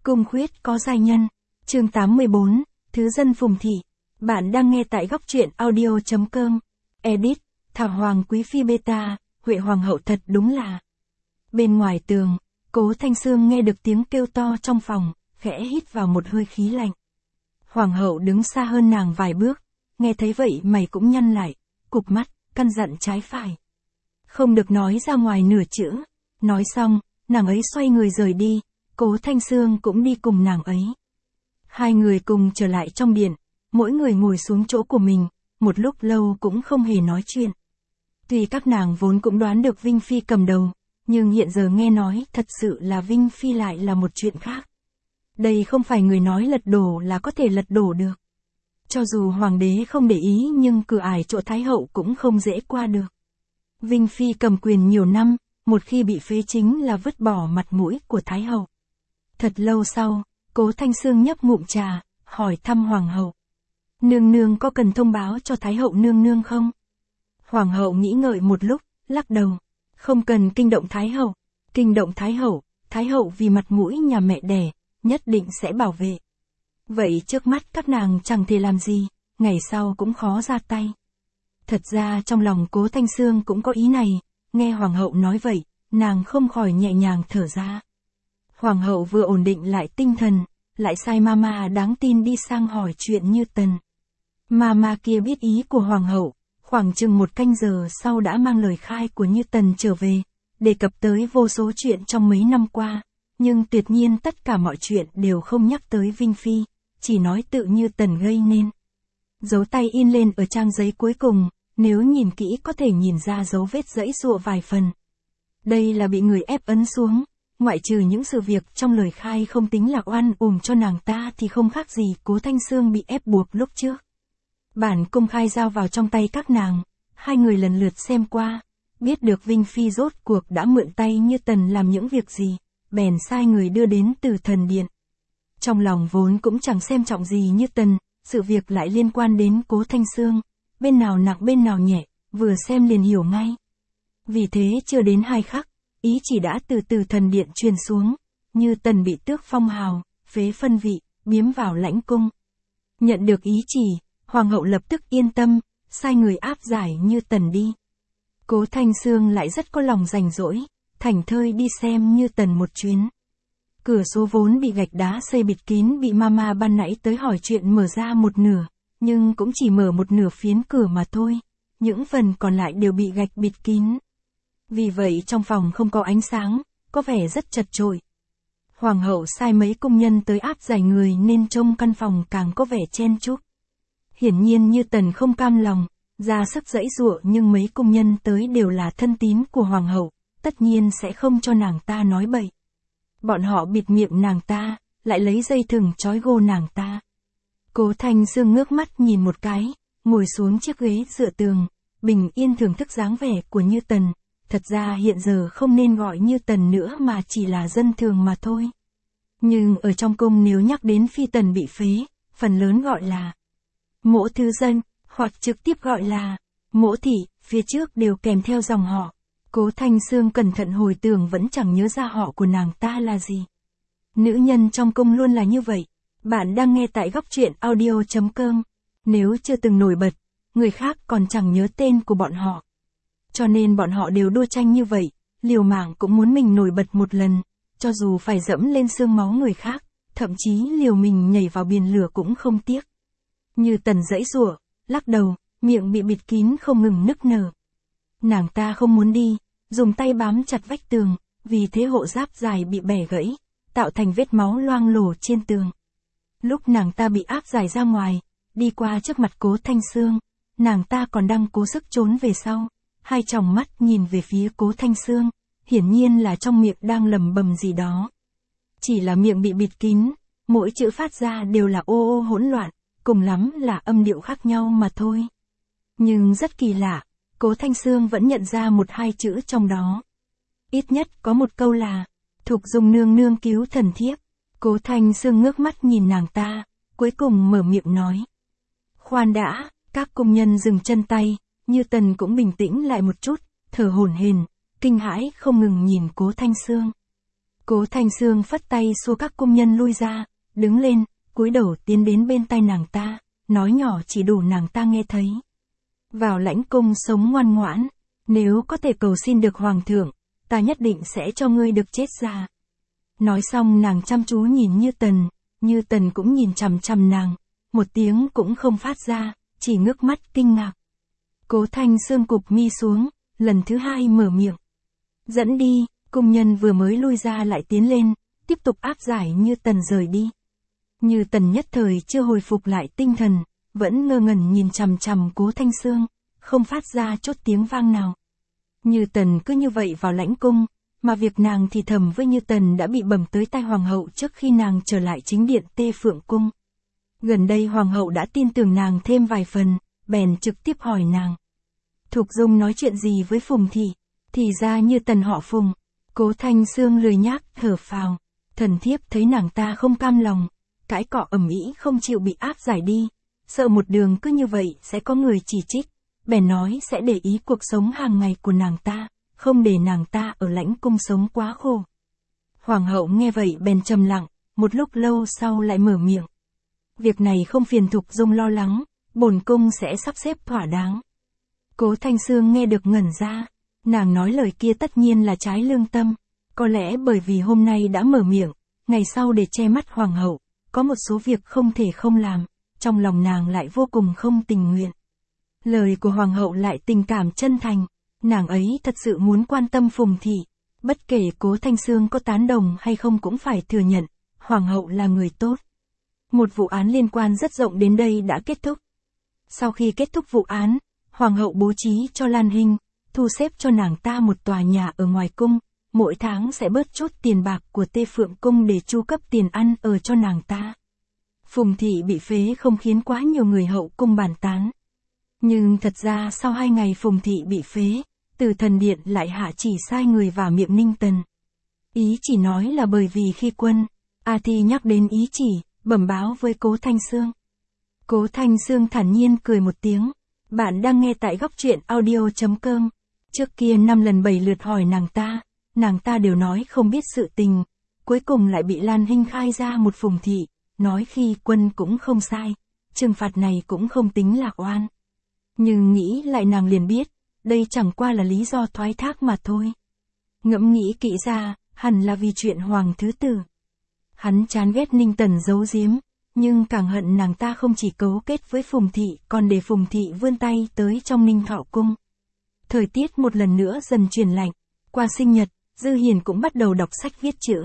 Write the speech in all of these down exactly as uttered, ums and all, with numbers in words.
Cung khuyết có giai nhân. Chương tám mươi bốn, Thứ dân Phùng Thị. Bạn đang nghe tại góc truyện audio chấm com. Edit, Thảo Hoàng Quý Phi Beta, Huệ Hoàng hậu thật đúng là. Bên ngoài tường, Cố Thanh Sương nghe được tiếng kêu to trong phòng, khẽ hít vào một hơi khí lạnh. Hoàng hậu đứng xa hơn nàng vài bước, nghe thấy vậy mày cũng nhăn lại, cụp mắt, căn dặn trái phải. Không được nói ra ngoài nửa chữ. Nói xong, nàng ấy xoay người rời đi, Cố Thanh Sương cũng đi cùng nàng ấy. Hai người cùng trở lại trong điện, mỗi người ngồi xuống chỗ của mình, một lúc lâu cũng không hề nói chuyện. Tuy các nàng vốn cũng đoán được Vinh Phi cầm đầu, nhưng hiện giờ nghe nói thật sự là Vinh Phi lại là một chuyện khác. Đây không phải người nói lật đổ là có thể lật đổ được. Cho dù hoàng đế không để ý nhưng cửa ải chỗ Thái hậu cũng không dễ qua được. Vinh Phi cầm quyền nhiều năm, một khi bị phế chính là vứt bỏ mặt mũi của Thái hậu. Thật lâu sau, Cố Thanh Sương nhấp ngụm trà, hỏi thăm hoàng hậu. Nương nương có cần thông báo cho Thái hậu nương nương không? Hoàng hậu nghĩ ngợi một lúc, lắc đầu. Không cần kinh động Thái hậu. Kinh động Thái hậu, Thái hậu vì mặt mũi nhà mẹ đẻ, nhất định sẽ bảo vệ. Vậy trước mắt các nàng chẳng thể làm gì, ngày sau cũng khó ra tay. Thật ra trong lòng Cố Thanh Sương cũng có ý này, nghe hoàng hậu nói vậy, nàng không khỏi nhẹ nhàng thở ra. Hoàng hậu vừa ổn định lại tinh thần, lại sai mama đáng tin đi sang hỏi chuyện Như Tần. Mama kia biết ý của hoàng hậu, khoảng chừng một canh giờ sau đã mang lời khai của Như Tần trở về, đề cập tới vô số chuyện trong mấy năm qua, nhưng tuyệt nhiên tất cả mọi chuyện đều không nhắc tới Vinh Phi, chỉ nói tự Như Tần gây nên. Dấu tay in lên ở trang giấy cuối cùng, nếu nhìn kỹ có thể nhìn ra dấu vết giãy giụa vài phần. Đây là bị người ép ấn xuống, ngoại trừ những sự việc trong lời khai không tính là oan uổng cho nàng ta thì không khác gì Cố Thanh Sương bị ép buộc lúc trước. Bản công khai giao vào trong tay các nàng, hai người lần lượt xem qua, biết được Vinh Phi rốt cuộc đã mượn tay Như Tần làm những việc gì, bèn sai người đưa đến Từ Thần Điện. Trong lòng vốn cũng chẳng xem trọng gì Như Tần, sự việc lại liên quan đến Cố Thanh Sương, bên nào nặng bên nào nhẹ, vừa xem liền hiểu ngay. Vì thế chưa đến hai khắc, ý chỉ đã từ Từ Thần Điện truyền xuống, Như Tần bị tước phong hào, phế phân vị, biếm vào lãnh cung. Nhận được ý chỉ, hoàng hậu lập tức yên tâm, sai người áp giải Như Tần đi. Cố Thanh Sương lại rất có lòng rảnh rỗi, thảnh thơi đi xem Như Tần một chuyến. Cửa số vốn bị gạch đá xây bịt kín bị mama ban nãy tới hỏi chuyện mở ra một nửa, nhưng cũng chỉ mở một nửa phiến cửa mà thôi, những phần còn lại đều bị gạch bịt kín. Vì vậy trong phòng không có ánh sáng, có vẻ rất chật chội. Hoàng hậu sai mấy công nhân tới áp giải người nên trông căn phòng càng có vẻ chen chúc. Hiển nhiên Như Tần không cam lòng, ra sức giãy giụa nhưng mấy công nhân tới đều là thân tín của hoàng hậu, tất nhiên sẽ không cho nàng ta nói bậy. Bọn họ bịt miệng nàng ta, lại lấy dây thừng trói gô nàng ta. Cố Thanh Sương ngước mắt nhìn một cái, ngồi xuống chiếc ghế dựa tường, bình yên thưởng thức dáng vẻ của Như Tần. Thật ra hiện giờ không nên gọi Như Tần nữa mà chỉ là dân thường mà thôi. Nhưng ở trong cung nếu nhắc đến Phi Tần bị phế, phần lớn gọi là Mỗ Thứ Dân, hoặc trực tiếp gọi là Mỗ Thị, phía trước đều kèm theo dòng họ. Cố Thanh Sương cẩn thận hồi tưởng vẫn chẳng nhớ ra họ của nàng ta là gì. Nữ nhân trong cung luôn là như vậy. Bạn đang nghe tại góc truyện audio chấm com. Nếu chưa từng nổi bật, người khác còn chẳng nhớ tên của bọn họ. Cho nên bọn họ đều đua tranh như vậy, liều mạng cũng muốn mình nổi bật một lần, cho dù phải dẫm lên xương máu người khác, thậm chí liều mình nhảy vào biển lửa cũng không tiếc. Như Tần giãy giụa, lắc đầu, miệng bị bịt kín không ngừng nức nở. Nàng ta không muốn đi, dùng tay bám chặt vách tường, vì thế hộ giáp dài bị bẻ gãy, tạo thành vết máu loang lổ trên tường. Lúc nàng ta bị áp giải ra ngoài, đi qua trước mặt Cố Thanh Sương, nàng ta còn đang cố sức trốn về sau, hai tròng mắt nhìn về phía Cố Thanh Sương, hiển nhiên là trong miệng đang lẩm bẩm gì đó. Chỉ là miệng bị bịt kín, mỗi chữ phát ra đều là ô ô hỗn loạn, cùng lắm là âm điệu khác nhau mà thôi. Nhưng rất kỳ lạ, Cố Thanh Sương vẫn nhận ra một hai chữ trong đó. Ít nhất có một câu là, Thục Dung nương nương cứu thần thiếp. Cố Thanh Sương ngước mắt nhìn nàng ta, cuối cùng mở miệng nói. Khoan đã, các công nhân dừng chân tay, Như Tần cũng bình tĩnh lại một chút, thở hổn hển, kinh hãi không ngừng nhìn Cố Thanh Sương. Cố Thanh Sương phất tay xua các cung nhân lui ra, đứng lên, cúi đầu tiến đến bên tai nàng ta, nói nhỏ chỉ đủ nàng ta nghe thấy. Vào lãnh cung sống ngoan ngoãn, nếu có thể cầu xin được hoàng thượng, ta nhất định sẽ cho ngươi được chết ra. Nói xong nàng chăm chú nhìn Như Tần, Như Tần cũng nhìn chằm chằm nàng, một tiếng cũng không phát ra, chỉ ngước mắt kinh ngạc. Cố Thanh Sương cụp mi xuống, lần thứ hai mở miệng. Dẫn đi, cung nhân vừa mới lui ra lại tiến lên, tiếp tục áp giải Như Tần rời đi. Như Tần nhất thời chưa hồi phục lại tinh thần, vẫn ngơ ngẩn nhìn chằm chằm Cố Thanh Sương, không phát ra chút tiếng vang nào. Như Tần cứ như vậy vào lãnh cung, mà việc nàng thì thầm với Như Tần đã bị bẩm tới tai hoàng hậu trước khi nàng trở lại chính điện Tê Phượng cung. Gần đây hoàng hậu đã tin tưởng nàng thêm vài phần, bèn trực tiếp hỏi nàng. Thục Dung nói chuyện gì với Phùng thị? Thì ra Như Tần họ Phùng. Cố Thanh Sương lười nhác thở phào, thần thiếp thấy nàng ta không cam lòng, cãi cọ ầm ĩ không chịu bị áp giải đi, sợ một đường cứ như vậy sẽ có người chỉ trích, bèn nói sẽ để ý cuộc sống hàng ngày của nàng ta, không để nàng ta ở lãnh cung sống quá khổ. Hoàng hậu nghe vậy bèn trầm lặng, một lúc lâu sau lại mở miệng. Việc này không phiền Thục Dung lo lắng, bổn cung sẽ sắp xếp thỏa đáng. Cố Thanh Sương nghe được ngẩn ra, nàng nói lời kia tất nhiên là trái lương tâm, có lẽ bởi vì hôm nay đã mở miệng, ngày sau để che mắt hoàng hậu, có một số việc không thể không làm, trong lòng nàng lại vô cùng không tình nguyện. Lời của hoàng hậu lại tình cảm chân thành, nàng ấy thật sự muốn quan tâm Phùng thị, bất kể Cố Thanh Sương có tán đồng hay không cũng phải thừa nhận, hoàng hậu là người tốt. Một vụ án liên quan rất rộng đến đây đã kết thúc. Sau khi kết thúc vụ án, hoàng hậu bố trí cho Lan Hinh, thu xếp cho nàng ta một tòa nhà ở ngoài cung, mỗi tháng sẽ bớt chút tiền bạc của Tê Phượng cung để chu cấp tiền ăn ở cho nàng ta. Phùng thị bị phế không khiến quá nhiều người hậu cung bàn tán. Nhưng thật ra sau hai ngày Phùng thị bị phế, Từ Thần Điện lại hạ chỉ sai người vào miệng Ninh Tần. Ý chỉ nói là bởi vì khi quân, A Thi nhắc đến ý chỉ, bẩm báo với Cố Thanh Sương. Cố Thanh Sương thản nhiên cười một tiếng. Bạn đang nghe tại góc truyện audio chấm com. Trước kia năm lần bảy lượt hỏi nàng ta, nàng ta đều nói không biết sự tình, cuối cùng lại bị Lan Hinh khai ra một Phùng thị, nói khi quân cũng không sai, trừng phạt này cũng không tính là oan. Nhưng nghĩ lại nàng liền biết, đây chẳng qua là lý do thoái thác mà thôi. Ngẫm nghĩ kỹ ra, hẳn là vì chuyện Hoàng Thứ Tử. Hắn chán ghét Ninh Tần giấu giếm, nhưng càng hận nàng ta không chỉ cấu kết với Phùng thị còn để Phùng thị vươn tay tới trong Ninh Thọ cung. Thời tiết một lần nữa dần chuyển lạnh, qua sinh nhật, Dư Hiền cũng bắt đầu đọc sách viết chữ.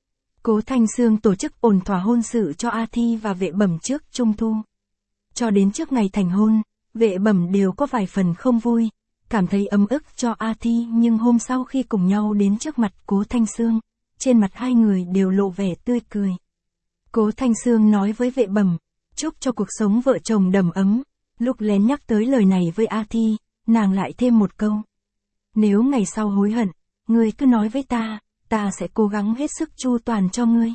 Cố Thanh Sương tổ chức ổn thỏa hôn sự cho A Thi và Vệ Bẩm trước Trung thu. Cho đến trước ngày thành hôn, Vệ Bẩm đều có vài phần không vui, cảm thấy ấm ức cho A Thi, nhưng hôm sau khi cùng nhau đến trước mặt Cố Thanh Sương, trên mặt hai người đều lộ vẻ tươi cười. Cố Thanh Sương nói với Vệ Bẩm, chúc cho cuộc sống vợ chồng đầm ấm, lúc lén nhắc tới lời này với A Thi, nàng lại thêm một câu. Nếu ngày sau hối hận, ngươi cứ nói với ta, ta sẽ cố gắng hết sức chu toàn cho ngươi.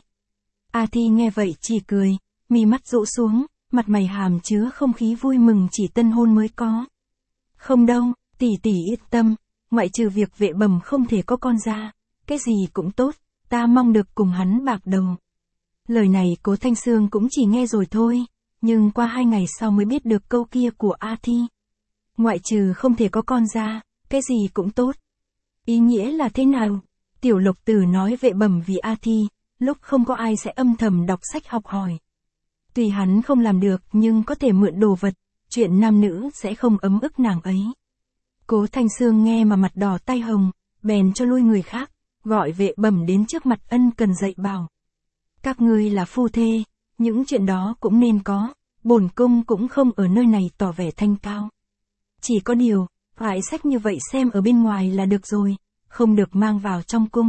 A Thi nghe vậy chỉ cười, mi mắt rũ xuống, mặt mày hàm chứa không khí vui mừng chỉ tân hôn mới có. Không đâu, tỷ tỷ yên tâm, ngoại trừ việc Vệ Bẩm không thể có con ra, cái gì cũng tốt, ta mong được cùng hắn bạc đầu. Lời này Cố Thanh Sương cũng chỉ nghe rồi thôi, nhưng qua hai ngày sau mới biết được câu kia của A Thi. Ngoại trừ không thể có con ra, cái gì cũng tốt. Ý nghĩa là thế nào? Tiểu Lộc Tử nói Vệ Bẩm vì A Thi, lúc không có ai sẽ âm thầm đọc sách học hỏi. Tuy hắn không làm được nhưng có thể mượn đồ vật, chuyện nam nữ sẽ không ấm ức nàng ấy. Cố Thanh Sương nghe mà mặt đỏ tay hồng, bèn cho lui người khác, gọi Vệ Bẩm đến trước mặt ân cần dạy bảo. Các ngươi là phu thê, những chuyện đó cũng nên có, bổn cung cũng không ở nơi này tỏ vẻ thanh cao. Chỉ có điều, phải sách như vậy xem ở bên ngoài là được rồi, không được mang vào trong cung.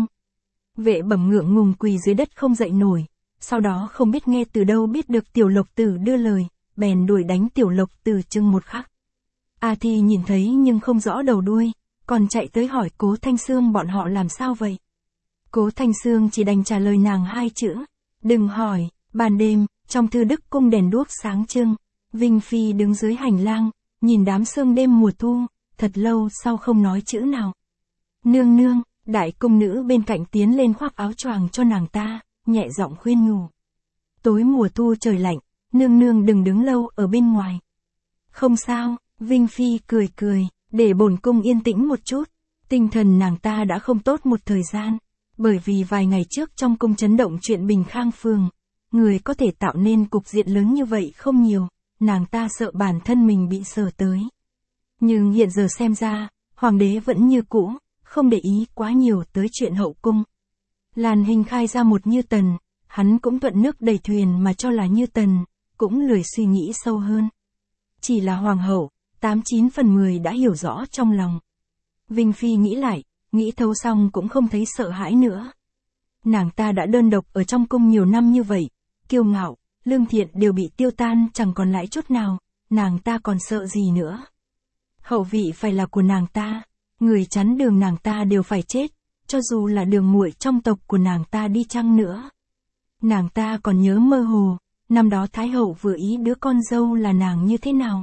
Vệ Bẩm ngượng ngùng quỳ dưới đất không dậy nổi, sau đó không biết nghe từ đâu biết được Tiểu Lộc Tử đưa lời, bèn đuổi đánh Tiểu Lộc Tử chừng một khắc. A Thi nhìn thấy nhưng không rõ đầu đuôi, còn chạy tới hỏi Cố Thanh Sương bọn họ làm sao vậy. Cố Thanh Sương chỉ đành trả lời nàng hai chữ, đừng hỏi. Ban đêm, trong Thư Đức cung đèn đuốc sáng trưng, Vinh Phi đứng dưới hành lang, nhìn đám sương đêm mùa thu, thật lâu sau không nói chữ nào. Nương nương, Đại cung nữ bên cạnh tiến lên khoác áo choàng cho nàng ta, nhẹ giọng khuyên nhủ. Tối mùa thu trời lạnh, nương nương đừng đứng lâu ở bên ngoài. Không sao, Vinh Phi cười cười, để bổn cung yên tĩnh một chút. Tinh thần nàng ta đã không tốt một thời gian, bởi vì vài ngày trước trong cung chấn động chuyện Bình Khang Phường, người có thể tạo nên cục diện lớn như vậy không nhiều, nàng ta sợ bản thân mình bị sờ tới. Nhưng hiện giờ xem ra, hoàng đế vẫn như cũ, không để ý quá nhiều tới chuyện hậu cung. Làn Hình khai ra một Như Tần, hắn cũng thuận nước đẩy thuyền mà cho là Như Tần, cũng lười suy nghĩ sâu hơn. Chỉ là hoàng hậu, tám chín phần mười đã hiểu rõ trong lòng. Vinh Phi nghĩ lại, nghĩ thấu xong cũng không thấy sợ hãi nữa. Nàng ta đã đơn độc ở trong cung nhiều năm như vậy, kiêu ngạo, lương thiện đều bị tiêu tan chẳng còn lại chút nào, nàng ta còn sợ gì nữa. Hậu vị phải là của nàng ta, người chắn đường nàng ta đều phải chết, cho dù là đường muội trong tộc của nàng ta đi chăng nữa. Nàng ta còn nhớ mơ hồ, năm đó Thái hậu vừa ý đứa con dâu là nàng như thế nào.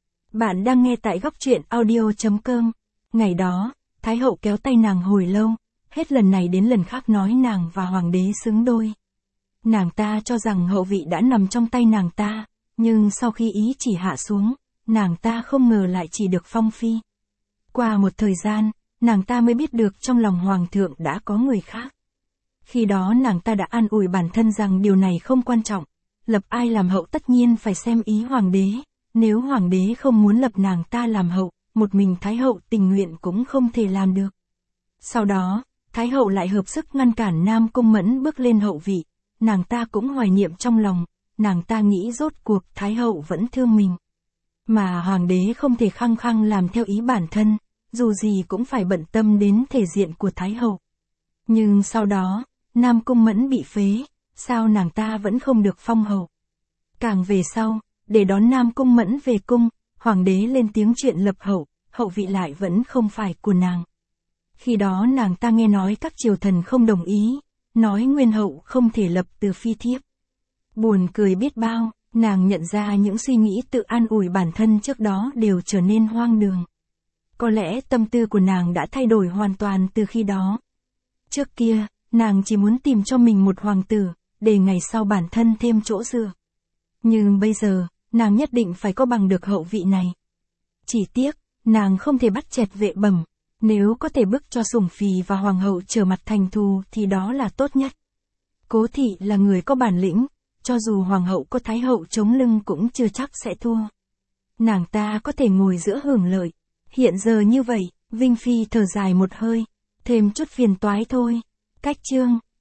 Bạn đang nghe tại góc truyện audio chấm com. Ngày đó, Thái hậu kéo tay nàng hồi lâu, hết lần này đến lần khác nói nàng và hoàng đế xứng đôi. Nàng ta cho rằng hậu vị đã nằm trong tay nàng ta, nhưng sau khi ý chỉ hạ xuống, nàng ta không ngờ lại chỉ được phong phi. Qua một thời gian, nàng ta mới biết được trong lòng hoàng thượng đã có người khác. Khi đó nàng ta đã an ủi bản thân rằng điều này không quan trọng, lập ai làm hậu tất nhiên phải xem ý hoàng đế, nếu hoàng đế không muốn lập nàng ta làm hậu, một mình Thái hậu tình nguyện cũng không thể làm được. Sau đó, Thái hậu lại hợp sức ngăn cản Nam Cung Mẫn bước lên hậu vị, nàng ta cũng hoài niệm trong lòng, nàng ta nghĩ rốt cuộc Thái hậu vẫn thương mình. Mà hoàng đế không thể khăng khăng làm theo ý bản thân, dù gì cũng phải bận tâm đến thể diện của Thái hậu. Nhưng sau đó, Nam Cung Mẫn bị phế, sao nàng ta vẫn không được phong hậu. Càng về sau, để đón Nam Cung Mẫn về cung, hoàng đế lên tiếng chuyện lập hậu, hậu vị lại vẫn không phải của nàng. Khi đó nàng ta nghe nói các triều thần không đồng ý, nói nguyên hậu không thể lập từ phi thiếp. Buồn cười biết bao, nàng nhận ra những suy nghĩ tự an ủi bản thân trước đó đều trở nên hoang đường. Có lẽ tâm tư của nàng đã thay đổi hoàn toàn từ khi đó. Trước kia, nàng chỉ muốn tìm cho mình một hoàng tử, để ngày sau bản thân thêm chỗ dựa. Nhưng bây giờ, nàng nhất định phải có bằng được hậu vị này. Chỉ tiếc, nàng không thể bắt chẹt Vệ Bẩm, nếu có thể bức cho Sủng Phi và hoàng hậu trở mặt thành thù thì đó là tốt nhất. Cố thị là người có bản lĩnh, cho dù hoàng hậu có Thái hậu chống lưng cũng chưa chắc sẽ thua. Nàng ta có thể ngồi giữa hưởng lợi. Hiện giờ như vậy, Vinh Phi thở dài một hơi, thêm chút phiền toái thôi. Cách chương